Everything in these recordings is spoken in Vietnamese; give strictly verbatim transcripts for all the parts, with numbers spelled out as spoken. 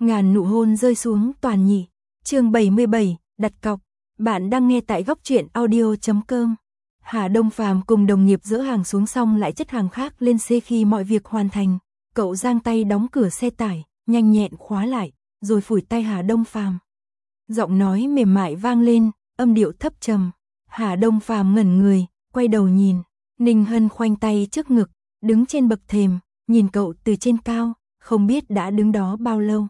Ngàn nụ hôn rơi xuống toàn nhị. Chương bảy mươi bảy, đặt cọc. Bạn đang nghe tại góc truyện audio chấm com. Hà Đông Phàm cùng đồng nghiệp dỡ hàng xuống xong lại chất hàng khác lên xe khi mọi việc hoàn thành. Cậu giang tay đóng cửa xe tải, nhanh nhẹn khóa lại, rồi phủi tay Hà Đông Phàm. Giọng nói mềm mại vang lên, âm điệu thấp trầm. Hà Đông Phàm ngẩn người, quay đầu nhìn. Ninh Hân khoanh tay trước ngực, đứng trên bậc thềm, nhìn cậu từ trên cao, không biết đã đứng đó bao lâu.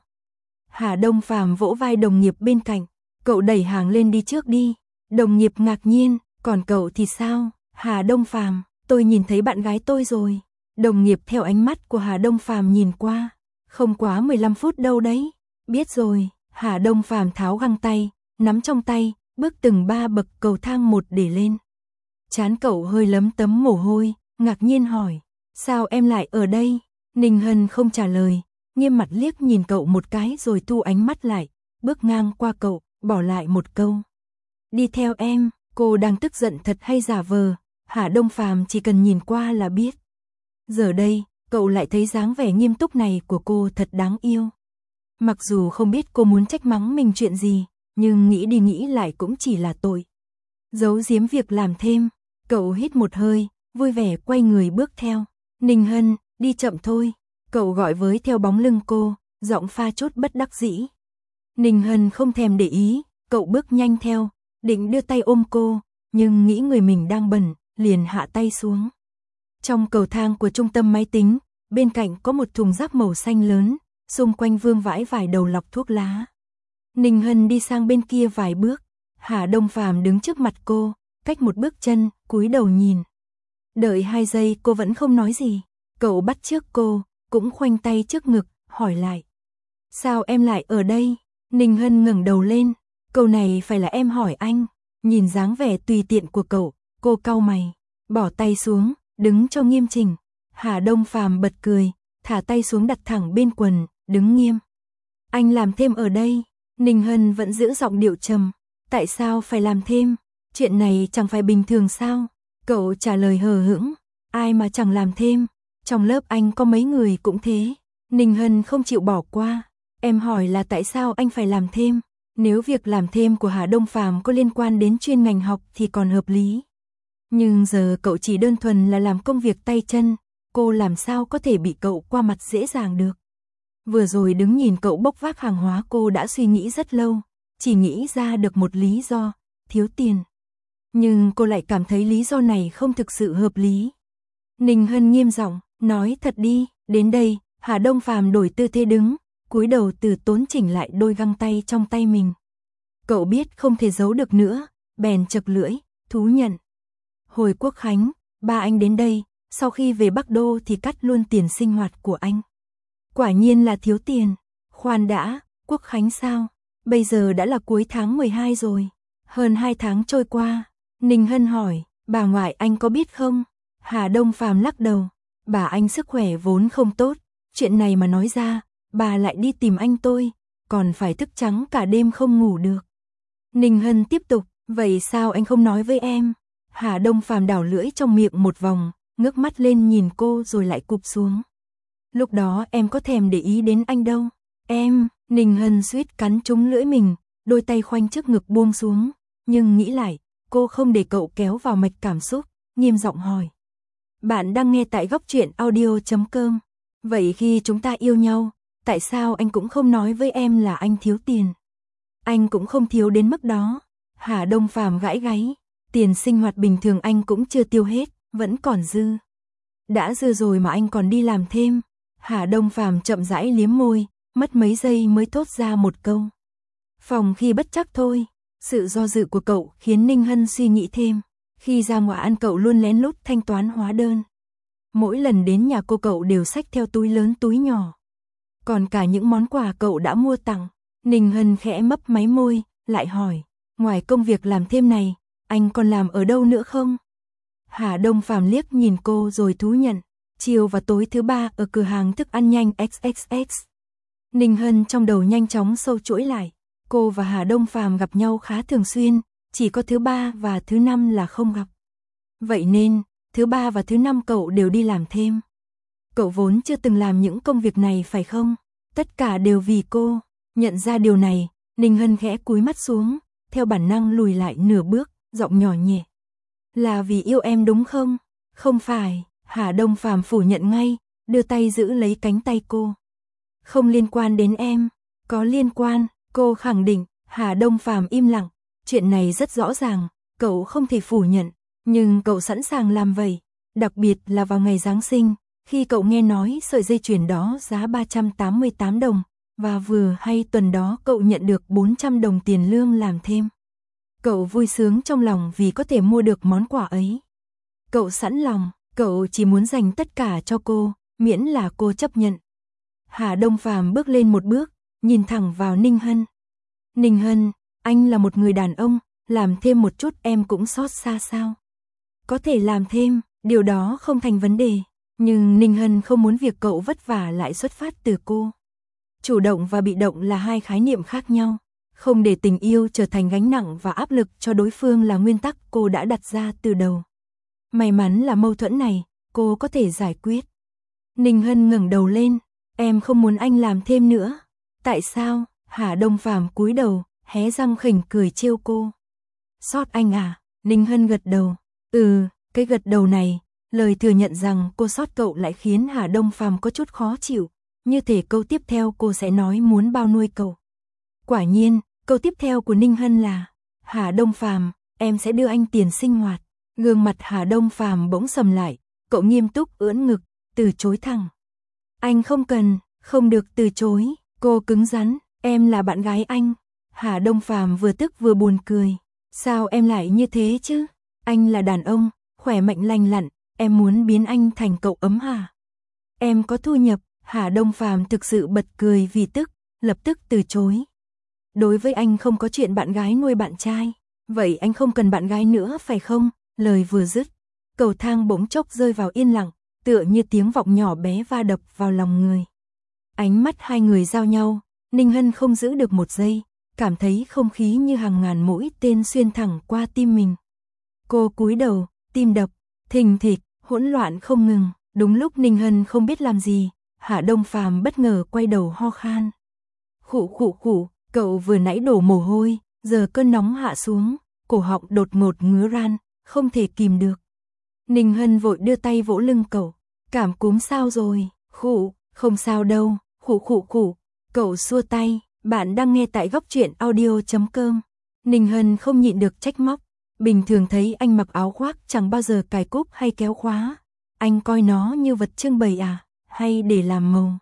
Hà Đông Phàm vỗ vai đồng nghiệp bên cạnh, cậu đẩy hàng lên đi trước đi. Đồng nghiệp ngạc nhiên, còn cậu thì sao? Hà Đông Phàm, tôi nhìn thấy bạn gái tôi rồi. Đồng nghiệp theo ánh mắt của Hà Đông Phàm nhìn qua, không quá mười lăm phút đâu đấy. Biết rồi. Hà Đông Phàm tháo găng tay, nắm trong tay, bước từng ba bậc cầu thang một để lên. Trán cậu hơi lấm tấm mồ hôi, ngạc nhiên hỏi, sao em lại ở đây? Ninh Hân không trả lời, nghiêm mặt liếc nhìn cậu một cái rồi thu ánh mắt lại, bước ngang qua cậu, bỏ lại một câu. Đi theo em. Cô đang tức giận thật hay giả vờ? Hà Đông Phàm chỉ cần nhìn qua là biết. Giờ đây, cậu lại thấy dáng vẻ nghiêm túc này của cô thật đáng yêu. Mặc dù không biết cô muốn trách mắng mình chuyện gì, nhưng nghĩ đi nghĩ lại cũng chỉ là tội. Giấu giếm việc làm thêm, cậu hít một hơi, vui vẻ quay người bước theo. Ninh Hân, đi chậm thôi. Cậu gọi với theo bóng lưng cô, giọng pha chút bất đắc dĩ. Ninh Hân không thèm để ý, cậu bước nhanh theo, định đưa tay ôm cô, nhưng nghĩ người mình đang bận, liền hạ tay xuống. Trong cầu thang của trung tâm máy tính, bên cạnh có một thùng rác màu xanh lớn, xung quanh vương vãi vài đầu lọc thuốc lá. Ninh Hân đi sang bên kia vài bước, Hà Đông Phàm đứng trước mặt cô, cách một bước chân, cúi đầu nhìn. Đợi hai giây cô vẫn không nói gì, cậu bắt chước cô, cũng khoanh tay trước ngực, hỏi lại. Sao em lại ở đây? Ninh Hân ngẩng đầu lên, câu này phải là em hỏi anh. Nhìn dáng vẻ tùy tiện của cậu, cô cau mày, bỏ tay xuống, đứng cho nghiêm chỉnh. Hà Đông Phàm bật cười, thả tay xuống đặt thẳng bên quần, đứng nghiêm. Anh làm thêm ở đây. Ninh Hân vẫn giữ giọng điệu trầm. Tại sao phải làm thêm? Chuyện này chẳng phải bình thường sao? Cậu trả lời hờ hững. Ai mà chẳng làm thêm? Trong lớp anh có mấy người cũng thế. Ninh Hân không chịu bỏ qua. Em hỏi là tại sao anh phải làm thêm? Nếu việc làm thêm của Hà Đông Phàm có liên quan đến chuyên ngành học thì còn hợp lý. Nhưng giờ cậu chỉ đơn thuần là làm công việc tay chân, cô làm sao có thể bị cậu qua mặt dễ dàng được. Vừa rồi đứng nhìn cậu bốc vác hàng hóa cô đã suy nghĩ rất lâu, chỉ nghĩ ra được một lý do, thiếu tiền. Nhưng cô lại cảm thấy lý do này không thực sự hợp lý. Ninh Hân nghiêm giọng, nói thật đi. Đến đây, Hà Đông Phàm đổi tư thế đứng, cúi đầu từ tốn chỉnh lại đôi găng tay trong tay mình. Cậu biết không thể giấu được nữa, bèn chật lưỡi, thú nhận. Hồi Quốc Khánh, ba anh đến đây, sau khi về Bắc Đô thì cắt luôn tiền sinh hoạt của anh. Quả nhiên là thiếu tiền. Khoan đã, Quốc Khánh sao? Bây giờ đã là cuối tháng mười hai rồi. Hơn hai tháng trôi qua. Ninh Hân hỏi, bà ngoại anh có biết không? Hà Đông Phàm lắc đầu. Bà anh sức khỏe vốn không tốt. Chuyện này mà nói ra, bà lại đi tìm anh tôi, còn phải thức trắng cả đêm không ngủ được. Ninh Hân tiếp tục, vậy sao anh không nói với em? Hà Đông Phàm đảo lưỡi trong miệng một vòng, ngước mắt lên nhìn cô rồi lại cụp xuống. Lúc đó em có thèm để ý đến anh đâu. Em, Ninh Hân suýt cắn trúng lưỡi mình, đôi tay khoanh trước ngực buông xuống, nhưng nghĩ lại, cô không để cậu kéo vào mạch cảm xúc, nghiêm giọng hỏi. Bạn đang nghe tại góc truyện audio chấm com. Vậy khi chúng ta yêu nhau, tại sao anh cũng không nói với em là anh thiếu tiền? Anh cũng không thiếu đến mức đó. Hà Đông Phàm gãi gáy, tiền sinh hoạt bình thường anh cũng chưa tiêu hết, vẫn còn dư. Đã dư rồi mà anh còn đi làm thêm. Hà Đông Phàm chậm rãi liếm môi, mất mấy giây mới thốt ra một câu. Phòng khi bất trắc thôi. Sự do dự của cậu khiến Ninh Hân suy nghĩ thêm. Khi ra ngoài ăn cậu luôn lén lút thanh toán hóa đơn. Mỗi lần đến nhà cô cậu đều xách theo túi lớn túi nhỏ. Còn cả những món quà cậu đã mua tặng. Ninh Hân khẽ mấp máy môi, lại hỏi. Ngoài công việc làm thêm này, anh còn làm ở đâu nữa không? Hà Đông Phàm liếc nhìn cô rồi thú nhận. Chiều và tối thứ ba ở cửa hàng thức ăn nhanh ích ích ích. Ninh Hân trong đầu nhanh chóng sâu chuỗi lại. Cô và Hà Đông Phàm gặp nhau khá thường xuyên, chỉ có thứ ba và thứ năm là không gặp. Vậy nên, thứ ba và thứ năm cậu đều đi làm thêm. Cậu vốn chưa từng làm những công việc này phải không? Tất cả đều vì cô. Nhận ra điều này, Ninh Hân khẽ cúi mắt xuống, theo bản năng lùi lại nửa bước, giọng nhỏ nhẹ. Là vì yêu em đúng không? Không phải, Hà Đông Phàm phủ nhận ngay, đưa tay giữ lấy cánh tay cô. Không liên quan đến em, có liên quan, cô khẳng định. Hà Đông Phàm im lặng, chuyện này rất rõ ràng, cậu không thể phủ nhận, nhưng cậu sẵn sàng làm vậy, đặc biệt là vào ngày Giáng sinh, khi cậu nghe nói sợi dây chuyền đó giá ba trăm tám mươi tám đồng, và vừa hay tuần đó cậu nhận được bốn trăm đồng tiền lương làm thêm. Cậu vui sướng trong lòng vì có thể mua được món quà ấy. Cậu sẵn lòng, cậu chỉ muốn dành tất cả cho cô, miễn là cô chấp nhận. Hà Đông Phàm bước lên một bước, nhìn thẳng vào Ninh Hân. Ninh Hân, anh là một người đàn ông, làm thêm một chút em cũng xót xa sao? Có thể làm thêm, điều đó không thành vấn đề, nhưng Ninh Hân không muốn việc cậu vất vả lại xuất phát từ cô. Chủ động và bị động là hai khái niệm khác nhau, không để tình yêu trở thành gánh nặng và áp lực cho đối phương là nguyên tắc cô đã đặt ra từ đầu. May mắn là mâu thuẫn này, cô có thể giải quyết. Ninh Hân ngẩng đầu lên, em không muốn anh làm thêm nữa. Tại sao? Hà Đông Phàm cúi đầu, hé răng khỉnh cười trêu cô. Sót anh à? Ninh Hân gật đầu. Ừ, cái gật đầu này, lời thừa nhận rằng cô sót cậu lại khiến Hà Đông Phàm có chút khó chịu. Như thể câu tiếp theo cô sẽ nói muốn bao nuôi cậu. Quả nhiên, câu tiếp theo của Ninh Hân là Hà Đông Phàm, em sẽ đưa anh tiền sinh hoạt. Gương mặt Hà Đông Phàm bỗng sầm lại, cậu nghiêm túc ưỡn ngực, từ chối thẳng. Anh không cần, không được từ chối, cô cứng rắn. Em là bạn gái anh. Hà Đông Phàm vừa tức vừa buồn cười. Sao em lại như thế chứ? Anh là đàn ông, khỏe mạnh lành lặn, em muốn biến anh thành cậu ấm hả? Em có thu nhập. Hà Đông Phàm thực sự bật cười vì tức, lập tức từ chối. Đối với anh không có chuyện bạn gái nuôi bạn trai. Vậy anh không cần bạn gái nữa phải không? Lời vừa dứt, cầu thang bỗng chốc rơi vào yên lặng, tựa như tiếng vọng nhỏ bé va đập vào lòng người. Ánh mắt hai người giao nhau. Ninh Hân không giữ được một giây, cảm thấy không khí như hàng ngàn mũi tên xuyên thẳng qua tim mình. Cô cúi đầu, tim đập, thình thịch, hỗn loạn không ngừng. Đúng lúc Ninh Hân không biết làm gì, Hà Đông Phàm bất ngờ quay đầu ho khan. Khụ khụ khụ, cậu vừa nãy đổ mồ hôi, giờ cơn nóng hạ xuống, cổ họng đột ngột ngứa ran, không thể kìm được. Ninh Hân vội đưa tay vỗ lưng cậu, cảm cúm sao rồi? Khụ, không sao đâu, khụ khụ khụ. Cậu xua tay, bạn đang nghe tại góc truyện audio chấm com. Ninh Hân không nhịn được trách móc, bình thường thấy anh mặc áo khoác chẳng bao giờ cài cúc hay kéo khóa. Anh coi nó như vật trưng bày à, hay để làm màu?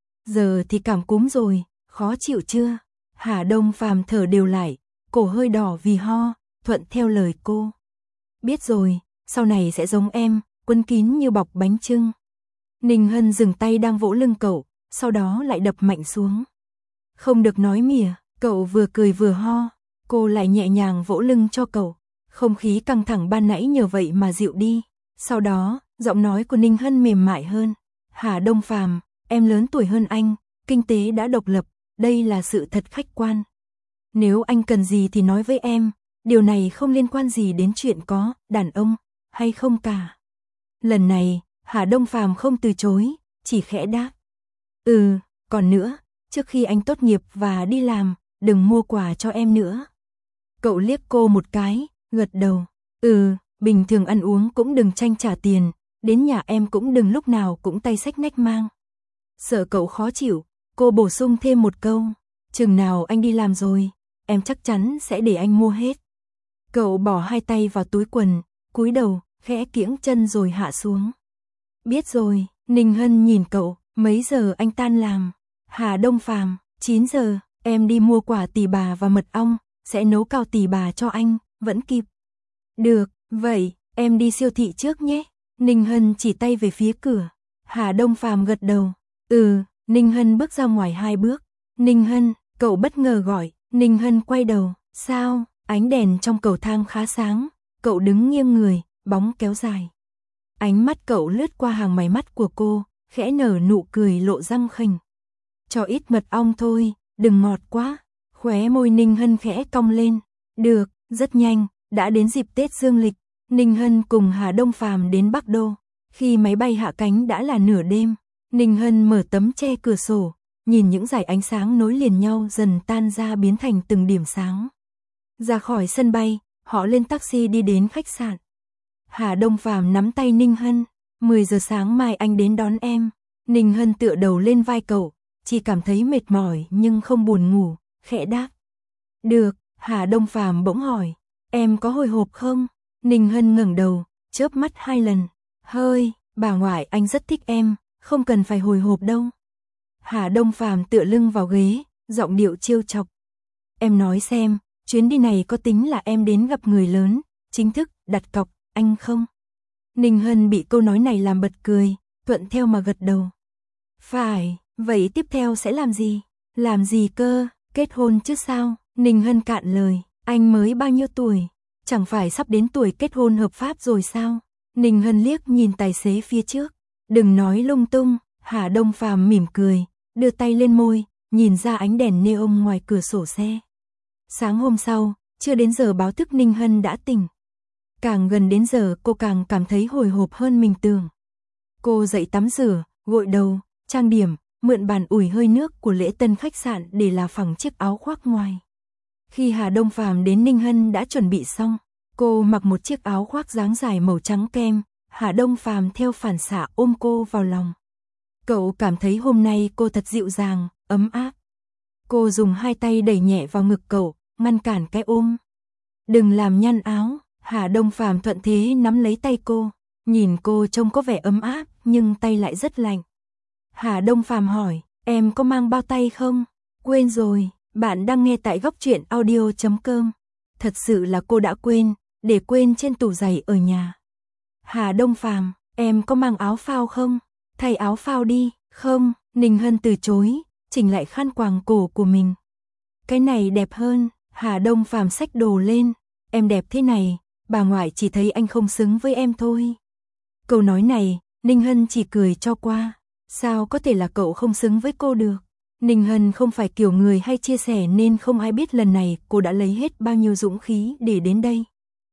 Giờ thì cảm cúm rồi, khó chịu chưa? Hà Đông Phàm thở đều lại, cổ hơi đỏ vì ho, thuận theo lời cô. Biết rồi, sau này sẽ giống em, quấn kín như bọc bánh chưng. Ninh Hân dừng tay đang vỗ lưng cậu, sau đó lại đập mạnh xuống. Không được nói mỉa, cậu vừa cười vừa ho, cô lại nhẹ nhàng vỗ lưng cho cậu. Không khí căng thẳng ban nãy nhờ vậy mà dịu đi. Sau đó, giọng nói của Ninh Hân mềm mại hơn. Hà Đông Phàm, em lớn tuổi hơn anh, kinh tế đã độc lập, đây là sự thật khách quan. Nếu anh cần gì thì nói với em, điều này không liên quan gì đến chuyện có đàn ông hay không cả. Lần này, Hà Đông Phàm không từ chối, chỉ khẽ đáp. Ừ, còn nữa, trước khi anh tốt nghiệp và đi làm, đừng mua quà cho em nữa. Cậu liếc cô một cái, gật đầu. Ừ, bình thường ăn uống cũng đừng tranh trả tiền, đến nhà em cũng đừng lúc nào cũng tay xách nách mang. Sợ cậu khó chịu, cô bổ sung thêm một câu. Chừng nào anh đi làm rồi, em chắc chắn sẽ để anh mua hết. Cậu bỏ hai tay vào túi quần, cúi đầu, khẽ kiễng chân rồi hạ xuống. Biết rồi, Ninh Hân nhìn cậu, mấy giờ anh tan làm? Hà Đông Phàm, chín giờ, em đi mua quả tỳ bà và mật ong, sẽ nấu cao tỳ bà cho anh, vẫn kịp. Được, vậy, em đi siêu thị trước nhé. Ninh Hân chỉ tay về phía cửa. Hà Đông Phàm gật đầu. Ừ, Ninh Hân bước ra ngoài hai bước. Ninh Hân, cậu bất ngờ gọi. Ninh Hân quay đầu. Sao? Ánh đèn trong cầu thang khá sáng. Cậu đứng nghiêng người, bóng kéo dài. Ánh mắt cậu lướt qua hàng mày mắt của cô, khẽ nở nụ cười lộ răng khỉnh. Cho ít mật ong thôi, đừng ngọt quá. Khóe môi Ninh Hân khẽ cong lên. Được, rất nhanh, đã đến dịp Tết dương lịch. Ninh Hân cùng Hà Đông Phàm đến Bắc Đô. Khi máy bay hạ cánh đã là nửa đêm. Ninh Hân mở tấm che cửa sổ, nhìn những dải ánh sáng nối liền nhau dần tan ra biến thành từng điểm sáng. Ra khỏi sân bay, họ lên taxi đi đến khách sạn. Hà Đông Phàm nắm tay Ninh Hân, mười giờ sáng mai anh đến đón em. Ninh Hân tựa đầu lên vai cậu, chỉ cảm thấy mệt mỏi nhưng không buồn ngủ, khẽ đáp. Được, Hà Đông Phàm bỗng hỏi, em có hồi hộp không? Ninh Hân ngẩng đầu, chớp mắt hai lần. Hơi, bà ngoại anh rất thích em, không cần phải hồi hộp đâu. Hà Đông Phàm tựa lưng vào ghế, giọng điệu trêu chọc. Em nói xem, chuyến đi này có tính là em đến gặp người lớn, chính thức, đặt cọc, anh không? Ninh Hân bị câu nói này làm bật cười, thuận theo mà gật đầu. Phải, vậy tiếp theo sẽ làm gì? Làm gì cơ, kết hôn chứ sao? Ninh Hân cạn lời, anh mới bao nhiêu tuổi? Chẳng phải sắp đến tuổi kết hôn hợp pháp rồi sao? Ninh Hân liếc nhìn tài xế phía trước. Đừng nói lung tung, Hà Đông Phàm mỉm cười, đưa tay lên môi, nhìn ra ánh đèn neon ngoài cửa sổ xe. Sáng hôm sau, chưa đến giờ báo thức Ninh Hân đã tỉnh. Càng gần đến giờ cô càng cảm thấy hồi hộp hơn mình tưởng. Cô dậy tắm rửa, gội đầu, trang điểm, mượn bàn ủi hơi nước của lễ tân khách sạn để là phẳng chiếc áo khoác ngoài. Khi Hà Đông Phàm đến Ninh Hân đã chuẩn bị xong, cô mặc một chiếc áo khoác dáng dài màu trắng kem, Hà Đông Phàm theo phản xạ ôm cô vào lòng. Cậu cảm thấy hôm nay cô thật dịu dàng, ấm áp. Cô dùng hai tay đẩy nhẹ vào ngực cậu, ngăn cản cái ôm. Đừng làm nhăn áo, Hà Đông Phàm thuận thế nắm lấy tay cô, nhìn cô trông có vẻ ấm áp nhưng tay lại rất lạnh. Hà Đông Phàm hỏi, em có mang bao tay không? Quên rồi, bạn đang nghe tại góc truyện audio chấm com. Thật sự là cô đã quên, để quên trên tủ giày ở nhà. Hà Đông Phàm, em có mang áo phao không? Thay áo phao đi, không, Ninh Hân từ chối, chỉnh lại khăn quàng cổ của mình. Cái này đẹp hơn, Hà Đông Phàm xách đồ lên, em đẹp thế này, bà ngoại chỉ thấy anh không xứng với em thôi. Câu nói này, Ninh Hân chỉ cười cho qua, sao có thể là cậu không xứng với cô được. Ninh Hân không phải kiểu người hay chia sẻ nên không ai biết lần này cô đã lấy hết bao nhiêu dũng khí để đến đây.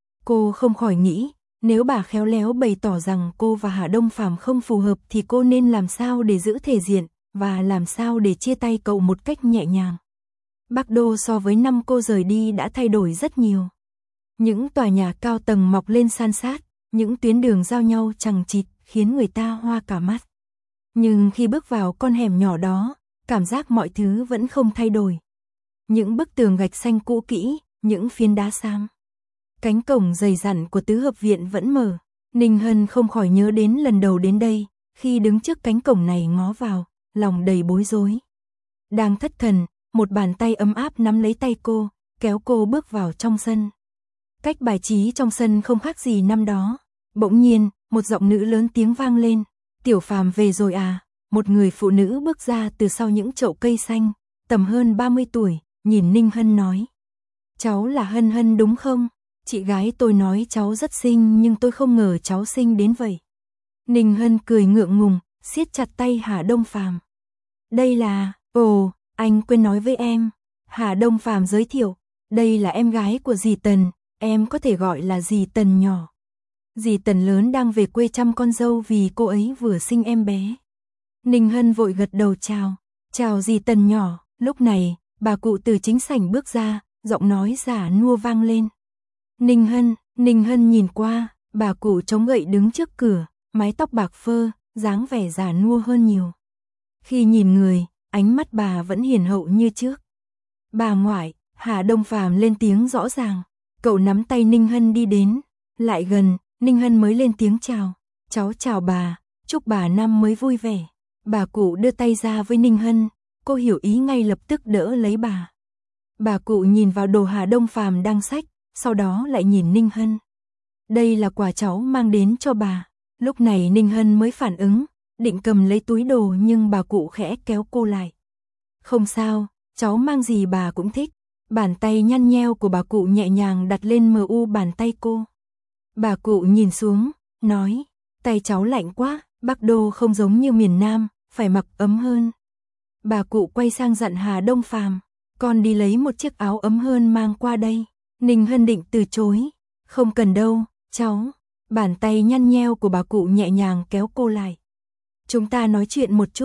Cô không khỏi nghĩ, nếu bà khéo léo bày tỏ rằng cô và Hà Đông Phàm không phù hợp thì cô nên làm sao để giữ thể diện, và làm sao để chia tay cậu một cách nhẹ nhàng. Bắc Đô so với năm cô rời đi đã thay đổi rất nhiều. Những tòa nhà cao tầng mọc lên san sát, những tuyến đường giao nhau chằng chịt khiến người ta hoa cả mắt. Nhưng khi bước vào con hẻm nhỏ đó, cảm giác mọi thứ vẫn không thay đổi. Những bức tường gạch xanh cũ kỹ, những phiến đá xám. Cánh cổng dày dặn của tứ hợp viện vẫn mở. Ninh Hân không khỏi nhớ đến lần đầu đến đây, khi đứng trước cánh cổng này ngó vào, lòng đầy bối rối. Đang thất thần, một bàn tay ấm áp nắm lấy tay cô, kéo cô bước vào trong sân. Cách bài trí trong sân không khác gì năm đó. Bỗng nhiên, một giọng nữ lớn tiếng vang lên. Tiểu Phàm về rồi à? Một người phụ nữ bước ra từ sau những chậu cây xanh, tầm hơn ba mươi tuổi, nhìn Ninh Hân nói. Cháu là Hân Hân đúng không? Chị gái tôi nói cháu rất xinh nhưng tôi không ngờ cháu xinh đến vậy. Ninh Hân cười ngượng ngùng, siết chặt tay Hà Đông Phàm. Đây là, ồ, anh quên nói với em. Hà Đông Phàm giới thiệu, đây là em gái của dì Tần, em có thể gọi là dì Tần nhỏ. Dì Tần lớn đang về quê chăm con dâu vì cô ấy vừa sinh em bé. Ninh Hân vội gật đầu chào, chào dì Tần nhỏ. Lúc này, bà cụ từ chính sảnh bước ra, giọng nói giả nua vang lên. Ninh Hân, Ninh Hân nhìn qua, bà cụ chống gậy đứng trước cửa, mái tóc bạc phơ, dáng vẻ già nua hơn nhiều. Khi nhìn người, ánh mắt bà vẫn hiền hậu như trước. Bà ngoại, Hà Đông Phàm lên tiếng rõ ràng. Cậu nắm tay Ninh Hân đi đến, lại gần, Ninh Hân mới lên tiếng chào. Cháu chào bà, chúc bà năm mới vui vẻ. Bà cụ đưa tay ra với Ninh Hân, cô hiểu ý ngay lập tức đỡ lấy bà. Bà cụ nhìn vào đồ Hà Đông Phàm đang xách, sau đó lại nhìn Ninh Hân. Đây là quà cháu mang đến cho bà. Lúc này Ninh Hân mới phản ứng, định cầm lấy túi đồ nhưng bà cụ khẽ kéo cô lại. Không sao, cháu mang gì bà cũng thích. Bàn tay nhăn nheo của bà cụ nhẹ nhàng đặt lên mờ u bàn tay cô. Bà cụ nhìn xuống, nói, tay cháu lạnh quá, Bắc Đô không giống như miền Nam, phải mặc ấm hơn. Bà cụ quay sang dặn Hà Đông Phàm, con đi lấy một chiếc áo ấm hơn mang qua đây. Ninh Hân định từ chối, không cần đâu, cháu. Bàn tay nhăn nheo của bà cụ nhẹ nhàng kéo cô lại. Chúng ta nói chuyện một chút.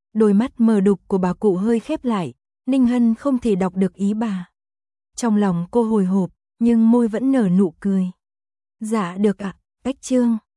Đôi mắt mờ đục của bà cụ hơi khép lại, Ninh Hân không thể đọc được ý bà. Trong lòng cô hồi hộp, nhưng môi vẫn nở nụ cười. Dạ được ạ, Bách Trương.